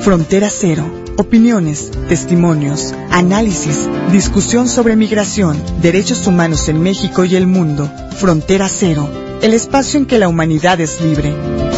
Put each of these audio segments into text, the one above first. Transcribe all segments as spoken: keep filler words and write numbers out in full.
Frontera Cero. Opiniones, testimonios, análisis, discusión sobre migración, derechos humanos en México y el mundo. Frontera Cero. El espacio en que la humanidad es libre.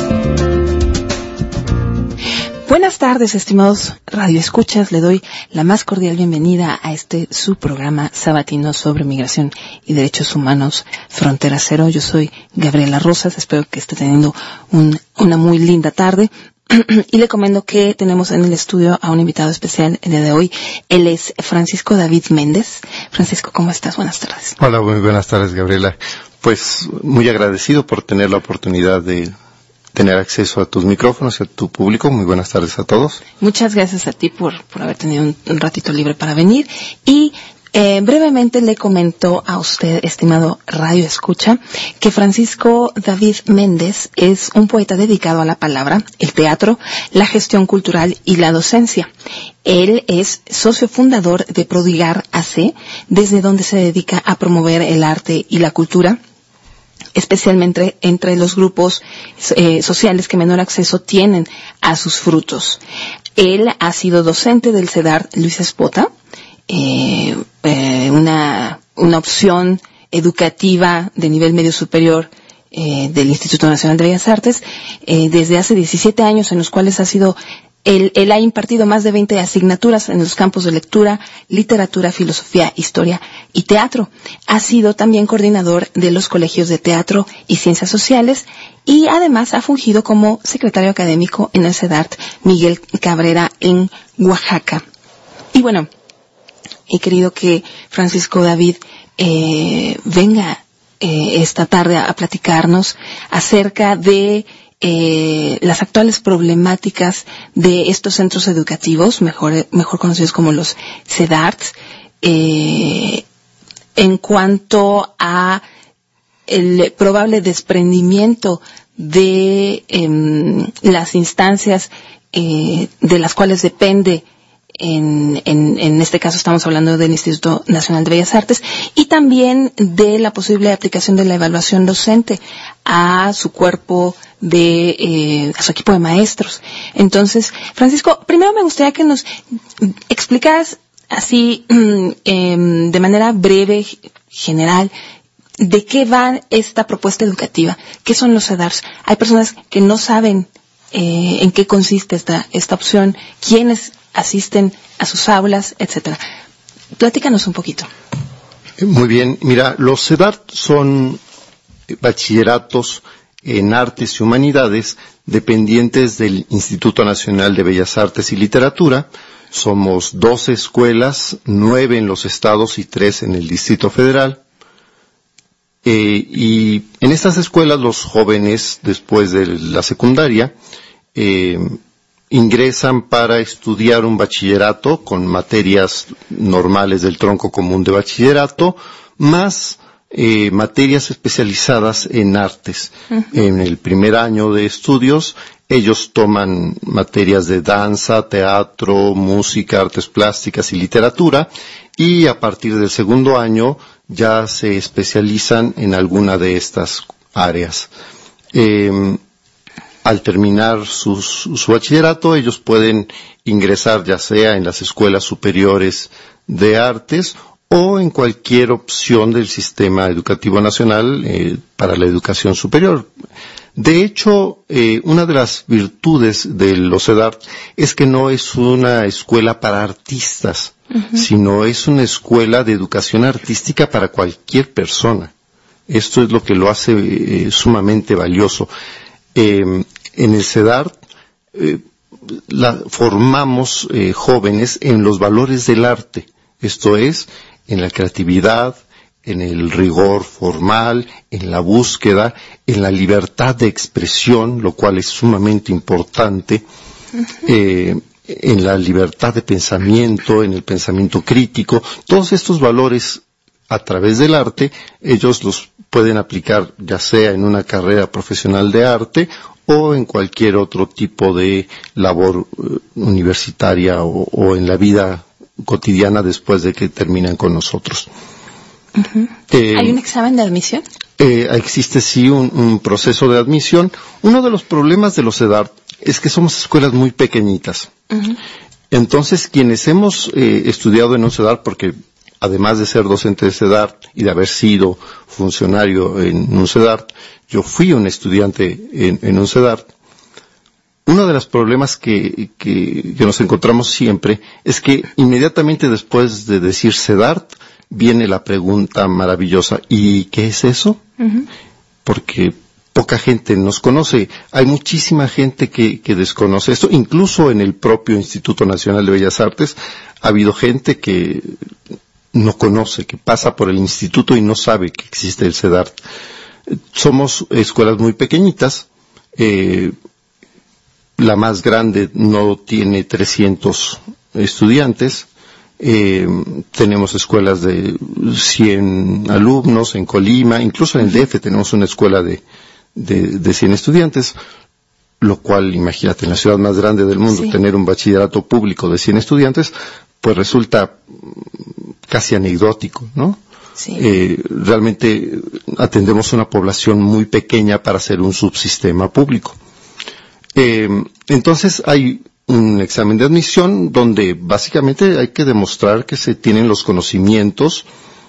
Buenas tardes, estimados radioescuchas. Le doy la más cordial bienvenida a este su programa sabatino sobre migración y derechos humanos, Frontera Cero. Yo soy Gabriela Rosas. Espero que esté teniendo un, una muy linda tarde. Y le comento que tenemos en el estudio a un invitado especial el día de hoy. Él es Francisco David Méndez. Francisco, ¿cómo estás? Buenas tardes. Hola, muy buenas tardes, Gabriela. Pues muy agradecido por tener la oportunidad de tener acceso a tus micrófonos y a tu público. Muy buenas tardes a todos. Muchas gracias a ti por, por haber tenido un, un ratito libre para venir. Y eh, brevemente le comento a usted, estimado Radio Escucha, que Francisco David Méndez es un poeta dedicado a la palabra, el teatro, la gestión cultural y la docencia. Él es socio fundador de Prodigar A C, desde donde se dedica a promover el arte y la cultura, especialmente entre los grupos eh, sociales que menor acceso tienen a sus frutos. Él ha sido docente del CEDART Luis Espota, eh, eh, una, una opción educativa de nivel medio superior eh, del Instituto Nacional de Bellas Artes, eh, desde hace diecisiete años, en los cuales ha sido Él, él ha impartido más de veinte asignaturas en los campos de lectura, literatura, filosofía, historia y teatro. Ha sido también coordinador de los colegios de teatro y ciencias sociales y además ha fungido como secretario académico en el CEDART Miguel Cabrera en Oaxaca. Y bueno, he querido que Francisco David eh, venga eh, esta tarde a, a platicarnos acerca de Eh, las actuales problemáticas de estos centros educativos, mejor, mejor conocidos como los CEDARTs, eh, en cuanto a el probable desprendimiento de eh, las instancias eh, de las cuales depende. En, en, en este caso estamos hablando del Instituto Nacional de Bellas Artes y también de la posible aplicación de la evaluación docente a su cuerpo de, eh, a su equipo de maestros. Entonces, Francisco, primero me gustaría que nos explicaras así, eh, de manera breve, general, de qué va esta propuesta educativa. ¿Qué son los CEDARTs? Hay personas que no saben eh, en qué consiste esta, esta opción, quiénes asisten a sus aulas, etcétera. Platícanos un poquito. Muy bien. Mira, los CEDART son bachilleratos en artes y humanidades dependientes del Instituto Nacional de Bellas Artes y Literatura. Somos doce escuelas, nueve en los estados y tres en el Distrito Federal. Eh, y en estas escuelas los jóvenes, después de la secundaria, eh, ingresan para estudiar un bachillerato con materias normales del tronco común de bachillerato, más eh, materias especializadas en artes. Uh-huh. En el primer año de estudios, ellos toman materias de danza, teatro, música, artes plásticas y literatura, y a partir del segundo año ya se especializan en alguna de estas áreas. Eh, Al terminar sus, su bachillerato, ellos pueden ingresar ya sea en las escuelas superiores de artes o en cualquier opción del sistema educativo nacional eh, para la educación superior. De hecho, eh, una de las virtudes de los CEDART es que no es una escuela para artistas, uh-huh. sino es una escuela de educación artística para cualquier persona. Esto es lo que lo hace eh, sumamente valioso. Eh, en el CEDART eh, la, formamos eh, jóvenes en los valores del arte, esto es, en la creatividad, en el rigor formal, en la búsqueda, en la libertad de expresión, lo cual es sumamente importante, uh-huh. eh, en la libertad de pensamiento, en el pensamiento crítico. Todos estos valores a través del arte, ellos los pueden aplicar ya sea en una carrera profesional de arte o en cualquier otro tipo de labor uh, universitaria o, o en la vida cotidiana después de que terminan con nosotros. Uh-huh. Eh, ¿Hay un examen de admisión? Eh, existe sí un, un proceso de admisión. Uno de los problemas de los CEDART es que somos escuelas muy pequeñitas. Uh-huh. Entonces, quienes hemos eh, estudiado en un CEDART, porque además de ser docente de CEDART y de haber sido funcionario en un CEDART, yo fui un estudiante en, en un CEDART. Uno de los problemas que, que, que nos encontramos siempre es que inmediatamente después de decir CEDART viene la pregunta maravillosa, ¿y qué es eso? Uh-huh. Porque poca gente nos conoce. Hay muchísima gente que, que desconoce esto. Incluso en el propio Instituto Nacional de Bellas Artes ha habido gente que no conoce, que pasa por el instituto y no sabe que existe el CEDART. Somos escuelas muy pequeñitas. Eh, la más grande no tiene trescientos estudiantes. Eh, tenemos escuelas de cien alumnos en Colima, incluso en el D F tenemos una escuela de De, de cien estudiantes, lo cual, imagínate, en la ciudad más grande del mundo, sí, tener un bachillerato público de cien estudiantes, pues resulta casi anecdótico, ¿no? Sí. Eh, realmente atendemos una población muy pequeña para ser un subsistema público. Eh, entonces hay un examen de admisión donde básicamente hay que demostrar que se tienen los conocimientos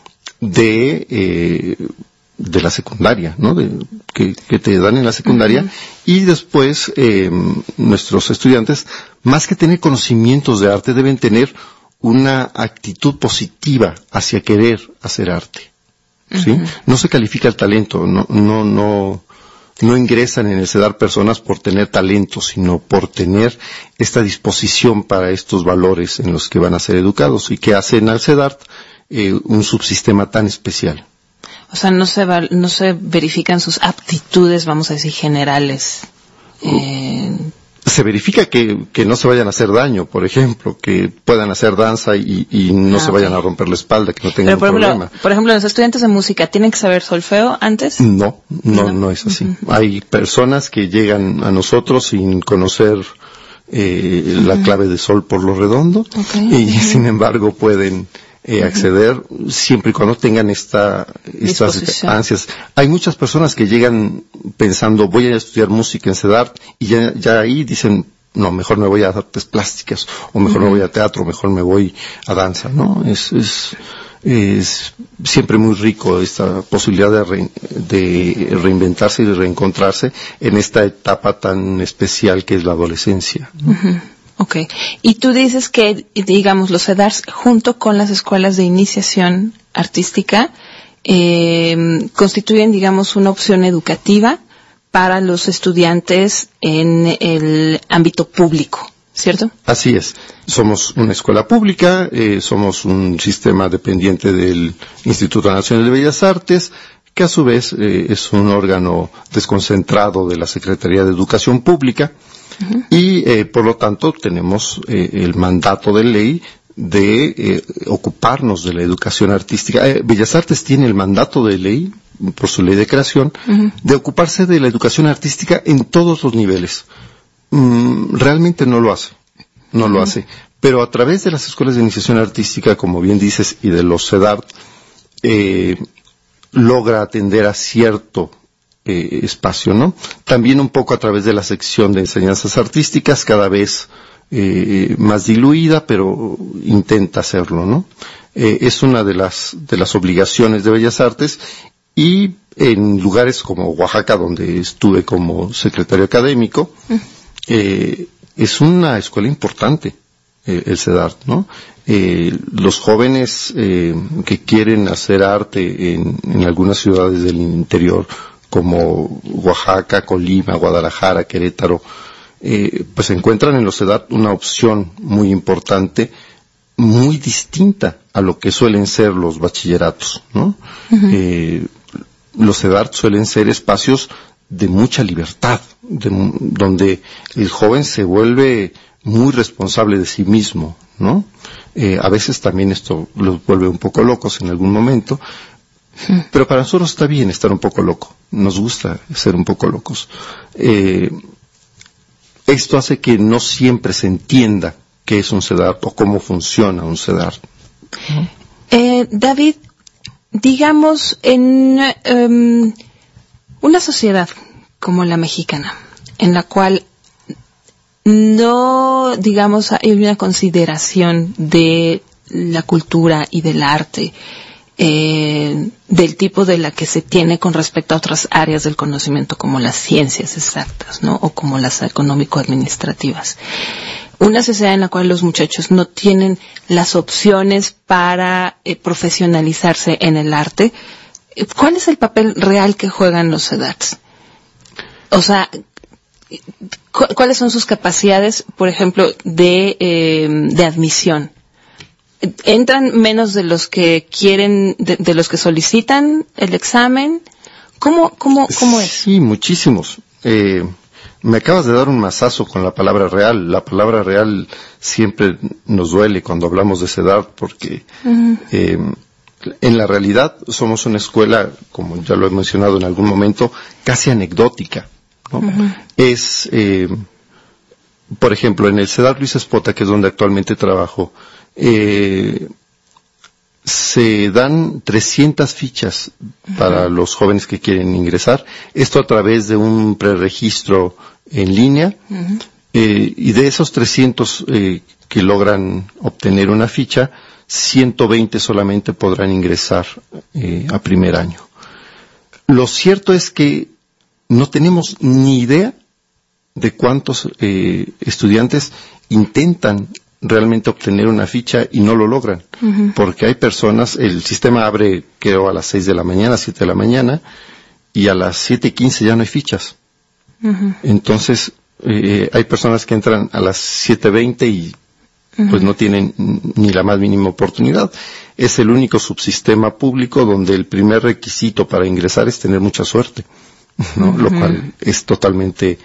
de eh, de la secundaria, ¿no? De, que, que te dan en la secundaria. Uh-huh. Y después eh, nuestros estudiantes, más que tener conocimientos de arte, deben tener una actitud positiva hacia querer hacer arte, ¿sí? Uh-huh. No se califica el talento, no, no, no, no ingresan en el CEDART personas por tener talento, sino por tener esta disposición para estos valores en los que van a ser educados y que hacen al CEDART eh, un subsistema tan especial. O sea, no se, va, no se verifican sus aptitudes, vamos a decir, generales. Eh... Se verifica que, que no se vayan a hacer daño, por ejemplo, que puedan hacer danza y, y no ah, se vayan okay. a romper la espalda, que no tengan Pero por un ejemplo, problema. Por ejemplo, los estudiantes de música, ¿tienen que saber solfeo antes? No, no, no, no es así. Uh-huh. Hay personas que llegan a nosotros sin conocer eh, uh-huh. la clave de sol por lo redondo, okay. y uh-huh. sin embargo pueden Eh, acceder uh-huh. siempre y cuando tengan esta, estas ansias. Hay muchas personas que llegan pensando voy a estudiar música en CEDART y ya, ya ahí dicen no, mejor me voy a artes plásticas o mejor uh-huh. me voy a teatro, mejor me voy a danza, ¿no? Es, es, es siempre muy rico esta posibilidad de, re, de reinventarse y de reencontrarse en esta etapa tan especial que es la adolescencia, ¿no? Uh-huh. Okay. Y tú dices que, digamos, los CEDARTs, junto con las escuelas de iniciación artística, eh, constituyen, digamos, una opción educativa para los estudiantes en el ámbito público, ¿cierto? Así es. Somos una escuela pública, eh, somos un sistema dependiente del Instituto Nacional de Bellas Artes, que a su vez eh, es un órgano desconcentrado de la Secretaría de Educación Pública. Uh-huh. Y eh, por lo tanto tenemos eh, el mandato de ley de eh, ocuparnos de la educación artística. Eh, Bellas Artes tiene el mandato de ley, por su ley de creación, uh-huh. de ocuparse de la educación artística en todos los niveles. Mm, realmente no lo hace, no uh-huh. lo hace. Pero a través de las escuelas de iniciación artística, como bien dices, y de los CEDART, eh, logra atender a cierto Eh, espacio, ¿no? También un poco a través de la sección de enseñanzas artísticas, cada vez eh, más diluida, pero intenta hacerlo, ¿no? Eh, es una de las de las obligaciones de Bellas Artes, y en lugares como Oaxaca, donde estuve como secretario académico, eh, es una escuela importante, eh, el CEDART, ¿no? Eh, los jóvenes eh, que quieren hacer arte en, en algunas ciudades del interior, como Oaxaca, Colima, Guadalajara, Querétaro, eh, pues encuentran en los CEDART una opción muy importante, muy distinta a lo que suelen ser los bachilleratos, ¿no? Uh-huh. Eh, los CEDART suelen ser espacios de mucha libertad, de, donde el joven se vuelve muy responsable de sí mismo, ¿no? Eh, a veces también esto los vuelve un poco locos en algún momento, pero para nosotros está bien estar un poco loco, nos gusta ser un poco locos. Eh, esto hace que no siempre se entienda qué es un CEDART o cómo funciona un CEDART. Eh, David, digamos, en um, una sociedad como la mexicana, en la cual no, digamos, hay una consideración de la cultura y del arte eh, del tipo de la que se tiene con respecto a otras áreas del conocimiento como las ciencias exactas, ¿no? O como las económico-administrativas. Una sociedad en la cual los muchachos no tienen las opciones para eh, profesionalizarse en el arte. ¿Cuál es el papel real que juegan los CEDARTs? O sea, ¿cu- ¿cuáles son sus capacidades, por ejemplo, de, eh, de admisión? ¿Entran menos de los que quieren, de, de los que solicitan el examen? ¿Cómo, cómo, cómo es? Sí, muchísimos. Eh, me acabas de dar un mazazo con la palabra real. La palabra real siempre nos duele cuando hablamos de CEDART porque uh-huh. eh, en la realidad somos una escuela, como ya lo he mencionado en algún momento, casi anecdótica, ¿no? Uh-huh. Es, eh, por ejemplo, en el CEDART Luis Espota, que es donde actualmente trabajo, eh, se dan trescientas fichas uh-huh. para los jóvenes que quieren ingresar. Esto a través de un preregistro en línea. Uh-huh. Eh, y de esos trescientos eh, que logran obtener una ficha, ciento veinte solamente podrán ingresar eh, a primer año. Lo cierto es que no tenemos ni idea de cuántos eh, estudiantes intentan realmente obtener una ficha y no lo logran. Uh-huh. Porque hay personas, el sistema abre creo a las seis de la mañana, siete de la mañana, y a las siete y quince ya no hay fichas. Uh-huh. Entonces, eh, hay personas que entran a las siete veinte y uh-huh. pues no tienen ni la más mínima oportunidad. Es el único subsistema público donde el primer requisito para ingresar es tener mucha suerte, ¿no? Uh-huh. Lo cual es totalmente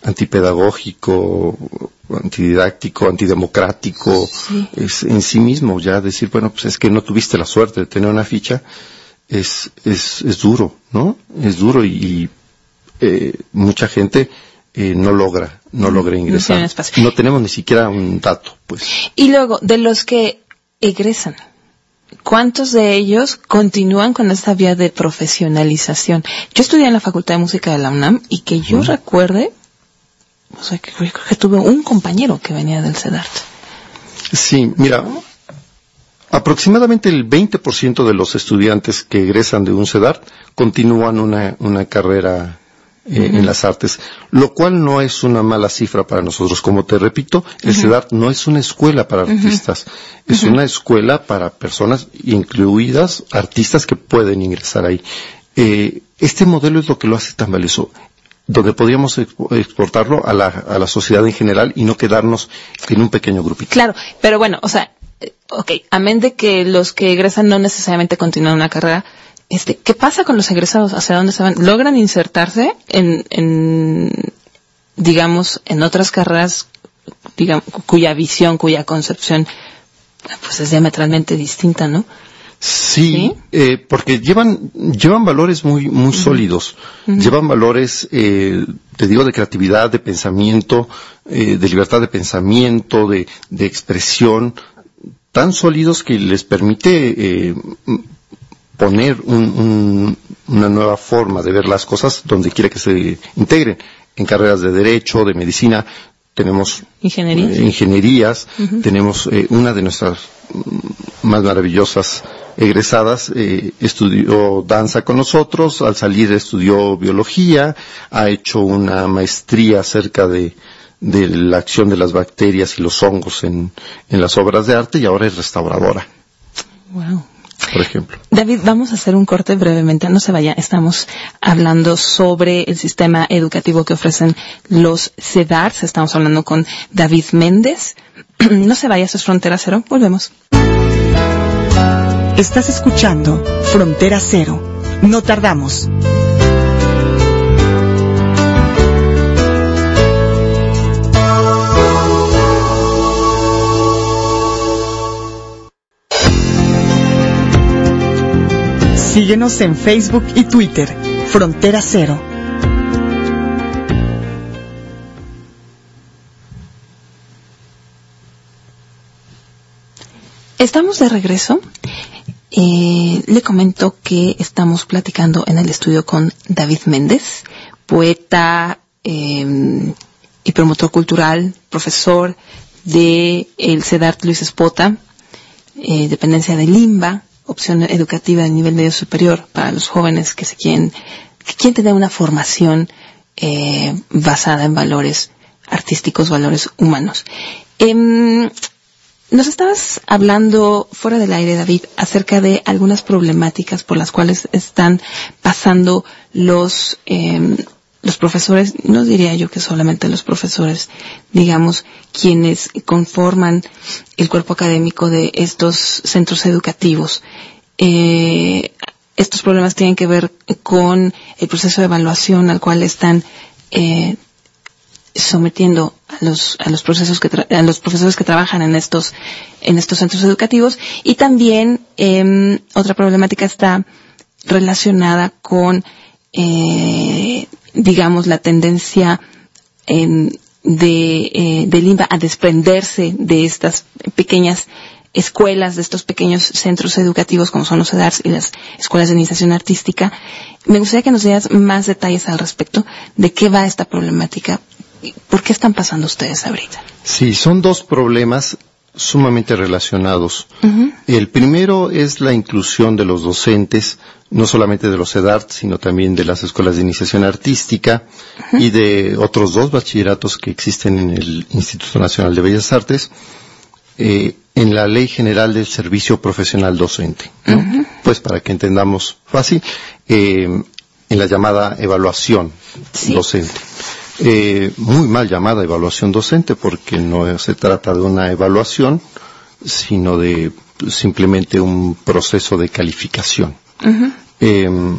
antipedagógico, antididáctico, antidemocrático, sí. Es en sí mismo ya decir, bueno, pues es que no tuviste la suerte de tener una ficha, es es, es duro, ¿no? Es duro y, y eh, mucha gente eh, no logra, no logra ingresar. No, no tenemos ni siquiera un dato, pues. Y luego, de los que egresan, ¿cuántos de ellos continúan con esta vía de profesionalización? Yo estudié en la Facultad de Música de la UNAM y que yo uh-huh. recuerde, o sea, que creo que tuve un compañero que venía del CEDART. Sí, mira, aproximadamente el veinte por ciento de los estudiantes que egresan de un CEDART continúan una, una carrera eh, uh-huh. en las artes, lo cual no es una mala cifra para nosotros. Como te repito, el uh-huh. CEDART no es una escuela para artistas, uh-huh. es uh-huh. una escuela para personas, incluidas artistas que pueden ingresar ahí. Eh, este modelo es lo que lo hace tan valioso, donde podríamos exportarlo a la, a la sociedad en general y no quedarnos en un pequeño grupito. Claro, pero bueno, o sea, ok, amén de que los que egresan no necesariamente continúan una carrera, este, ¿qué pasa con los egresados? ¿Hacia dónde se van? ¿Logran insertarse en, en digamos, en otras carreras, digamos, cuya visión, cuya concepción, pues es diametralmente distinta, ¿no? Sí, ¿sí? Eh, porque llevan llevan valores muy muy uh-huh. sólidos, uh-huh. llevan valores, eh, te digo, de creatividad, de pensamiento, eh, de libertad de pensamiento, de, de expresión, tan sólidos que les permite eh, poner un, un, una nueva forma de ver las cosas donde quiera que se integren, en carreras de derecho, de medicina. Tenemos ingenierías, eh, ingenierías uh-huh. tenemos eh, una de nuestras más maravillosas egresadas, eh, estudió danza con nosotros, al salir estudió biología, ha hecho una maestría acerca de, de la acción de las bacterias y los hongos en, en las obras de arte y ahora es restauradora. Wow. Por ejemplo. David, vamos a hacer un corte brevemente, no se vaya, estamos hablando sobre el sistema educativo que ofrecen los CEDARTs, estamos hablando con David Méndez. No se vaya, eso es Frontera Cero, volvemos. Estás escuchando Frontera Cero, no tardamos. Síguenos en Facebook y Twitter, Frontera Cero. Estamos de regreso. Eh, le comento que estamos platicando en el estudio con David Méndez, poeta, eh, y promotor cultural, profesor de el CEDART Luis Espota, eh, dependencia de Limba, opción educativa de nivel medio superior para los jóvenes que se quieren, que quieren tener una formación eh, basada en valores artísticos, valores humanos. Eh, nos estabas hablando fuera del aire, David, acerca de algunas problemáticas por las cuales están pasando los eh, los profesores, no diría yo que solamente los profesores, digamos, quienes conforman el cuerpo académico de estos centros educativos. Eh, estos problemas tienen que ver con el proceso de evaluación al cual están eh, sometiendo a los a los procesos que tra- a los profesores que trabajan en estos en estos centros educativos, y también eh, otra problemática está relacionada con eh, digamos la tendencia eh, de eh, de Limba a desprenderse de estas pequeñas escuelas, de estos pequeños centros educativos como son los CEDARS y las escuelas de iniciación artística. Me gustaría que nos dieras más detalles al respecto de qué va esta problemática. ¿Por qué están pasando ustedes ahorita? Sí, son dos problemas sumamente relacionados. Uh-huh. El primero es la inclusión de los docentes, no solamente de los CEDART, sino también de las escuelas de iniciación artística uh-huh. y de otros dos bachilleratos que existen en el Instituto Nacional de Bellas Artes, eh, en la Ley General del Servicio Profesional Docente, ¿no? Uh-huh. Pues para que entendamos fácil, eh, en la llamada evaluación sí. docente. Eh, muy mal llamada evaluación docente, porque no se trata de una evaluación, sino de simplemente un proceso de calificación. Uh-huh. Eh,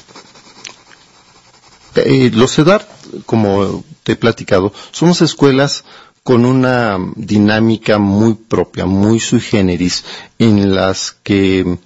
eh, los CEDART, como te he platicado, somos escuelas con una dinámica muy propia, muy sui generis, en las que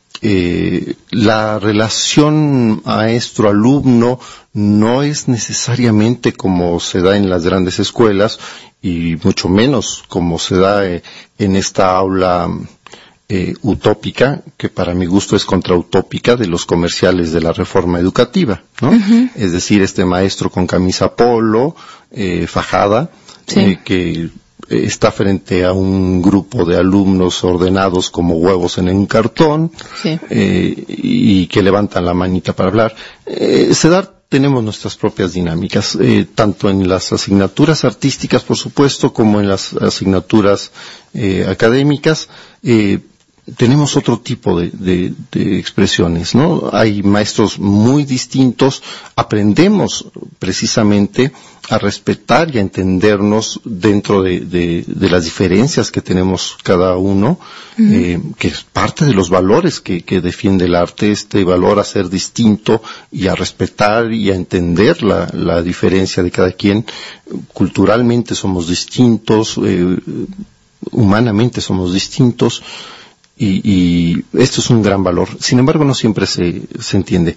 Eh, la relación maestro-alumno no es necesariamente como se da en las grandes escuelas, y mucho menos como se da eh, en esta aula eh, utópica, que para mi gusto es contrautópica, de los comerciales de la reforma educativa, ¿no? Uh-huh. Es decir, este maestro con camisa polo, eh, fajada, sí. eh, que está frente a un grupo de alumnos ordenados como huevos en un cartón, sí. eh, y que levantan la manita para hablar. Eh, CEDART tenemos nuestras propias dinámicas, eh, tanto en las asignaturas artísticas, por supuesto, como en las asignaturas eh, académicas. Eh, tenemos otro tipo de, de, de expresiones, ¿no? Hay maestros muy distintos, aprendemos precisamente a respetar y a entendernos dentro de, de, de las diferencias que tenemos cada uno, uh-huh. eh, que es parte de los valores que, que defiende el arte, este valor a ser distinto y a respetar y a entender la, la diferencia de cada quien. Culturalmente somos distintos, eh, humanamente somos distintos, Y, y esto es un gran valor. Sin embargo, no siempre se, se entiende.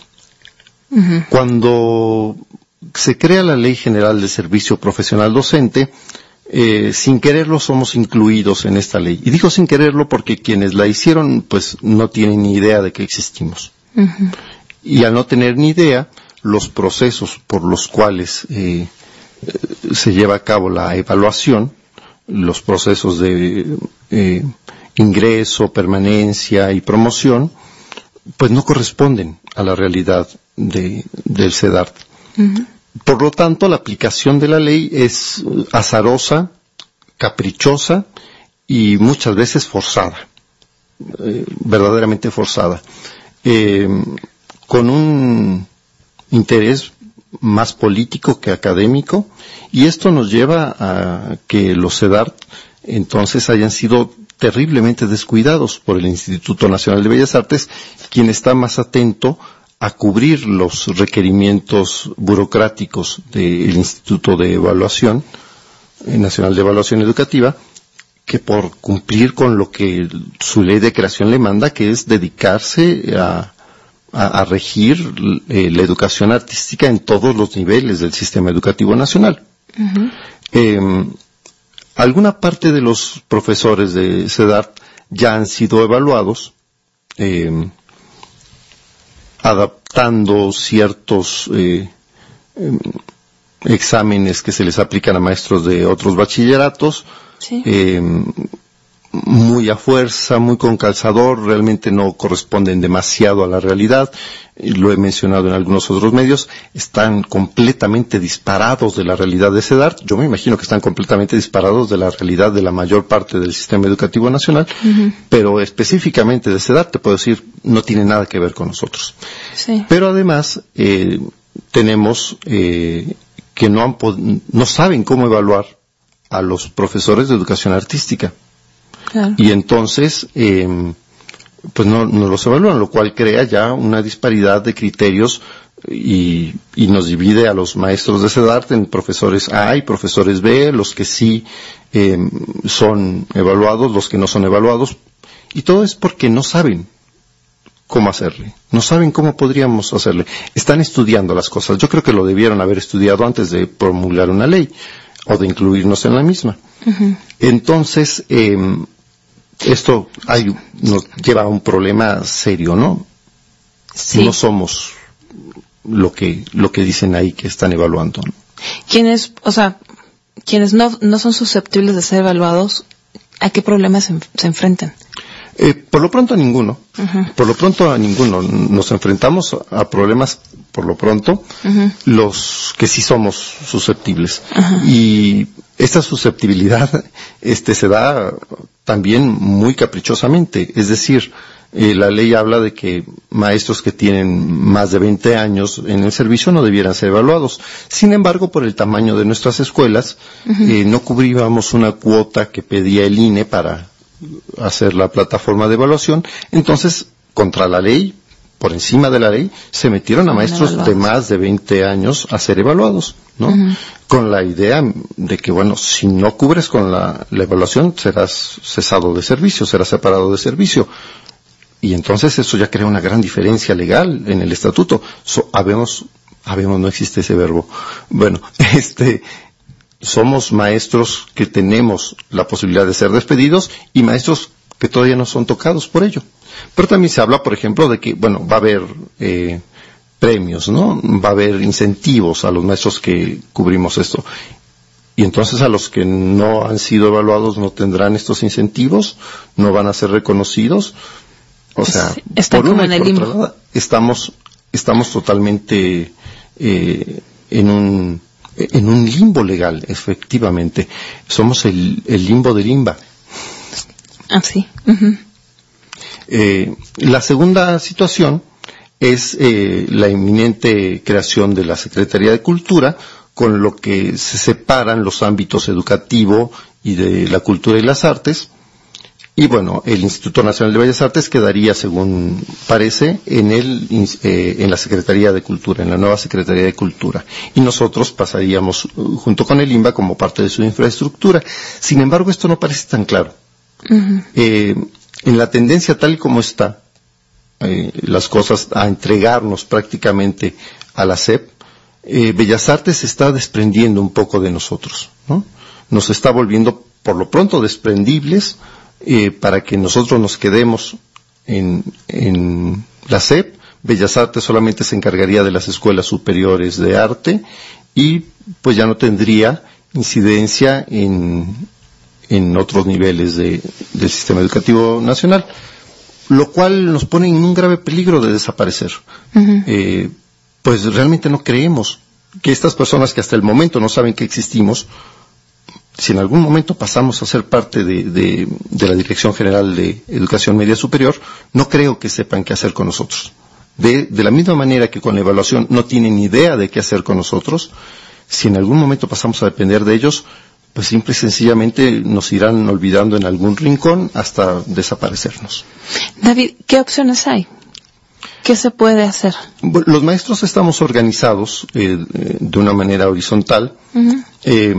Uh-huh. Cuando se crea la Ley General de Servicio Profesional Docente, eh, sin quererlo somos incluidos en esta ley. Y digo sin quererlo porque quienes la hicieron, pues no tienen ni idea de que existimos. Uh-huh. Y al no tener ni idea, los procesos por los cuales eh, se lleva a cabo la evaluación, los procesos de eh, ingreso, permanencia y promoción, pues no corresponden a la realidad de, del CEDART. Uh-huh. Por lo tanto, la aplicación de la ley es azarosa, caprichosa y muchas veces forzada, eh, verdaderamente forzada, eh, con un interés más político que académico, y esto nos lleva a que los CEDART entonces hayan sido terriblemente descuidados por el Instituto Nacional de Bellas Artes, quien está más atento a cubrir los requerimientos burocráticos del Instituto de Evaluación eh, Nacional de Evaluación Educativa, que por cumplir con lo que su ley de creación le manda, que es dedicarse a, a, a regir eh, la educación artística en todos los niveles del sistema educativo nacional. Uh-huh. Eh, Alguna parte de los profesores de CEDART ya han sido evaluados, eh, adaptando ciertos eh, eh, exámenes que se les aplican a maestros de otros bachilleratos, sí. eh, muy a fuerza, muy con calzador, realmente no corresponden demasiado a la realidad, lo he mencionado en algunos otros medios, están completamente disparados de la realidad de CEDART. Yo me imagino que están completamente disparados de la realidad de la mayor parte del sistema educativo nacional, uh-huh. pero específicamente de CEDART, te puedo decir, no tiene nada que ver con nosotros. Sí. Pero además, eh, tenemos eh, que no, han pod- no saben cómo evaluar a los profesores de educación artística. Claro. Y entonces, eh, pues no, no los evalúan, lo cual crea ya una disparidad de criterios y, y nos divide a los maestros de CEDART en profesores A y profesores B, los que sí eh, son evaluados, los que no son evaluados, y todo es porque no saben cómo hacerle, no saben cómo podríamos hacerle. Están estudiando las cosas. Yo creo que lo debieron haber estudiado antes de promulgar una ley o de incluirnos en la misma. Uh-huh. Entonces, eh, esto hay, nos lleva a un problema serio, ¿no? Sí. No somos lo que lo que dicen ahí que están evaluando, ¿no? Quienes, o sea, quienes no no son susceptibles de ser evaluados, ¿a qué problemas se, se enfrentan? Eh, por lo pronto a ninguno. Uh-huh. Por lo pronto a ninguno. Nos enfrentamos a problemas, por lo pronto, uh-huh. los que sí somos susceptibles. Uh-huh. Y esta susceptibilidad este, se da también muy caprichosamente. Es decir, eh, la ley habla de que maestros que tienen más de veinte años en el servicio no debieran ser evaluados. Sin embargo, por el tamaño de nuestras escuelas, uh-huh. eh, no cubríamos una cuota que pedía el I N E para hacer la plataforma de evaluación. Entonces, contra la ley, por encima de la ley, se metieron a maestros evaluados de más de veinte años a ser evaluados, ¿no? Uh-huh. Con la idea de que, bueno, si no cubres con la, la evaluación, serás cesado de servicio, serás separado de servicio. Y entonces eso ya crea una gran diferencia legal en el estatuto. So, habemos, habemos, no existe ese verbo. Bueno, este, somos maestros que tenemos la posibilidad de ser despedidos y maestros que todavía no son tocados por ello. Pero también se habla, por ejemplo, de que, bueno, va a haber eh, premios, ¿no? Va a haber incentivos a los maestros que cubrimos esto. Y entonces a los que no han sido evaluados no tendrán estos incentivos, no van a ser reconocidos. O sea, está por como una en y el por limbo. otra lado, estamos, estamos totalmente eh, en un en un limbo legal, efectivamente. Somos el, el limbo de limba. Ah, sí. Uh-huh. Eh, la segunda situación es eh, la inminente creación de la Secretaría de Cultura, con lo que se separan los ámbitos educativo y de la cultura y las artes. Y bueno, el Instituto Nacional de Bellas Artes quedaría, según parece, en el eh, en la Secretaría de Cultura, en la nueva Secretaría de Cultura. Y nosotros pasaríamos uh, junto con el I N B A como parte de su infraestructura. Sin embargo, esto no parece tan claro. Uh-huh. Eh, en la tendencia tal y como está, eh, las cosas a entregarnos prácticamente a la S E P, eh, Bellas Artes se está desprendiendo un poco de nosotros, ¿no? Nos está volviendo, por lo pronto, desprendibles, Eh, para que nosotros nos quedemos en, en la S E P. Bellas Artes solamente se encargaría de las escuelas superiores de arte y pues ya no tendría incidencia en, en otros niveles de, del sistema educativo nacional, lo cual nos pone en un grave peligro de desaparecer. Uh-huh. Eh, pues realmente no creemos que estas personas que hasta el momento no saben que existimos, si en algún momento pasamos a ser parte de, de, de la Dirección General de Educación Media Superior, no creo que sepan qué hacer con nosotros. De, de la misma manera que con la evaluación no tienen idea de qué hacer con nosotros, si en algún momento pasamos a depender de ellos, pues simple y sencillamente nos irán olvidando en algún rincón hasta desaparecernos. David, ¿qué opciones hay? ¿Qué se puede hacer? Bueno, los maestros estamos organizados eh, de una manera horizontal. Uh-huh. eh,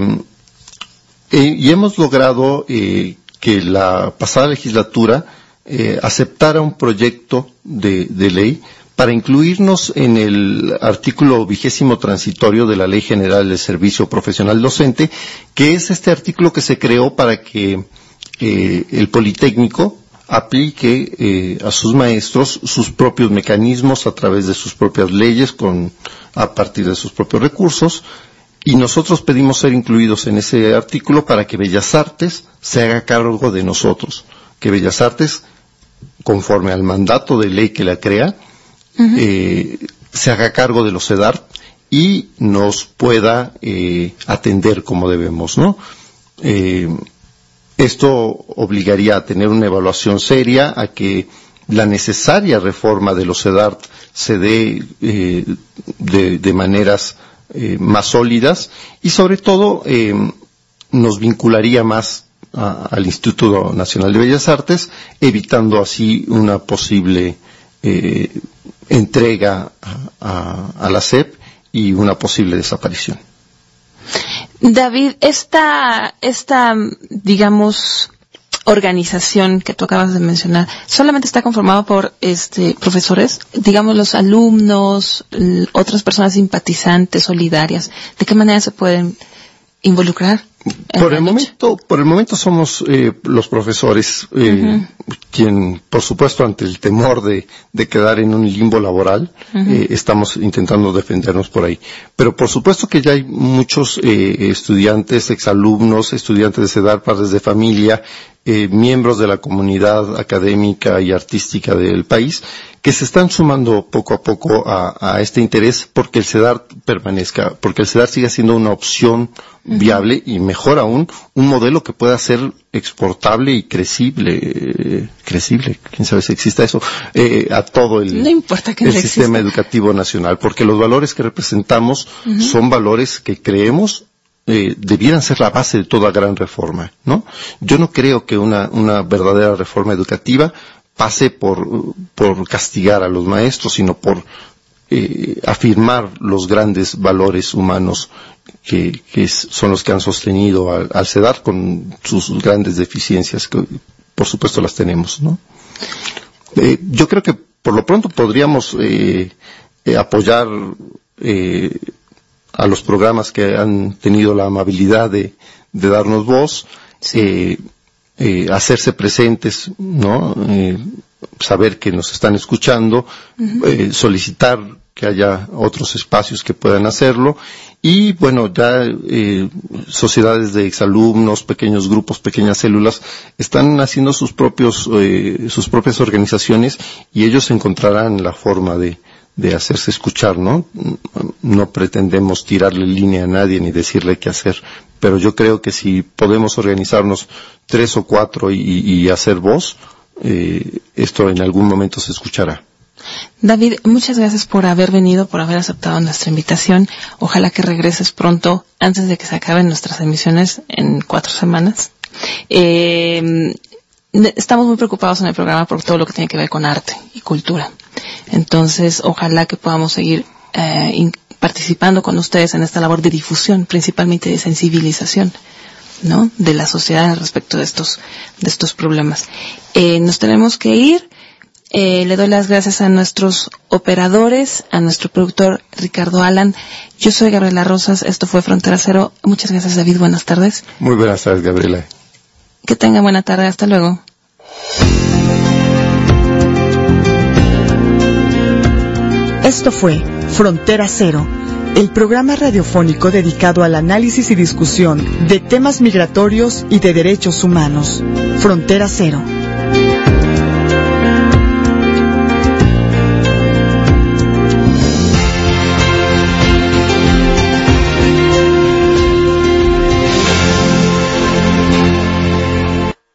Eh, y hemos logrado eh, que la pasada legislatura eh, aceptara un proyecto de, de ley para incluirnos en el artículo vigésimo transitorio de la Ley General del Servicio Profesional Docente, que es este artículo que se creó para que eh, el Politécnico aplique eh, a sus maestros sus propios mecanismos a través de sus propias leyes, con a partir de sus propios recursos, y nosotros pedimos ser incluidos en ese artículo para que Bellas Artes se haga cargo de nosotros, que Bellas Artes, conforme al mandato de ley que la crea, uh-huh. eh, se haga cargo de los CEDART y nos pueda eh, atender como debemos, ¿no? Eh, esto obligaría a tener una evaluación seria, a que la necesaria reforma de los CEDART se dé eh, de, de maneras eh, más sólidas y sobre todo eh, nos vincularía más a, al Instituto Nacional de Bellas Artes, evitando así una posible eh, entrega a, a, a la S E P y una posible desaparición. David, esta, esta, digamos, organización que tú acabas de mencionar, ¿solamente está conformada por este profesores? Digamos, los alumnos, l- otras personas simpatizantes, solidarias, ¿de qué manera se pueden involucrar? Por el momento, por el momento somos eh, los profesores, eh, uh-huh. quien, por supuesto, ante el temor de, de quedar en un limbo laboral, uh-huh. eh, estamos intentando defendernos por ahí. Pero por supuesto que ya hay muchos eh, estudiantes, exalumnos, estudiantes de CEDART, padres de familia, eh, miembros de la comunidad académica y artística del país, que se están sumando poco a poco a, a este interés porque el CEDART permanezca, porque el CEDART siga siendo una opción uh-huh. viable y mejor aún, un modelo que pueda ser exportable y crecible, eh, crecible, quién sabe si exista eso, eh, a todo el, no importa que el no sistema exista. educativo nacional, porque los valores que representamos uh-huh. son valores que creemos Eh, debieran ser la base de toda gran reforma, ¿no? Yo no creo que una, una verdadera reforma educativa pase por, por castigar a los maestros, sino por eh, afirmar los grandes valores humanos que, que es, son los que han sostenido al, al CEDART con sus grandes deficiencias, que por supuesto las tenemos, ¿no? Eh, yo creo que por lo pronto podríamos eh, eh, apoyar eh, a los programas que han tenido la amabilidad de, de darnos voz, sí. eh, eh, hacerse presentes, ¿no? Eh, saber que nos están escuchando, uh-huh. eh, solicitar que haya otros espacios que puedan hacerlo y, bueno, ya eh, sociedades de exalumnos, pequeños grupos, pequeñas células, están haciendo sus propios, eh, sus propias organizaciones y ellos encontrarán la forma de de hacerse escuchar, ¿no? No pretendemos tirarle línea a nadie ni decirle qué hacer, pero yo creo que si podemos organizarnos tres o cuatro y, y hacer voz, eh, esto en algún momento se escuchará. David, muchas gracias por haber venido, por haber aceptado nuestra invitación. Ojalá que regreses pronto, antes de que se acaben nuestras emisiones en cuatro semanas. Eh, estamos muy preocupados en el programa por todo lo que tiene que ver con arte y cultura. Entonces, ojalá que podamos seguir eh, in, participando con ustedes en esta labor de difusión, principalmente de sensibilización, ¿no? De la sociedad respecto de estos, de estos problemas. Eh, nos tenemos que ir. Eh, le doy las gracias a nuestros operadores, a nuestro productor Ricardo Alan. Yo soy Gabriela Rosas. Esto fue Frontera Cero. Muchas gracias, David. Buenas tardes. Muy buenas tardes, Gabriela. Que tenga buena tarde. Hasta luego. Esto fue Frontera Cero, el programa radiofónico dedicado al análisis y discusión de temas migratorios y de derechos humanos. Frontera Cero.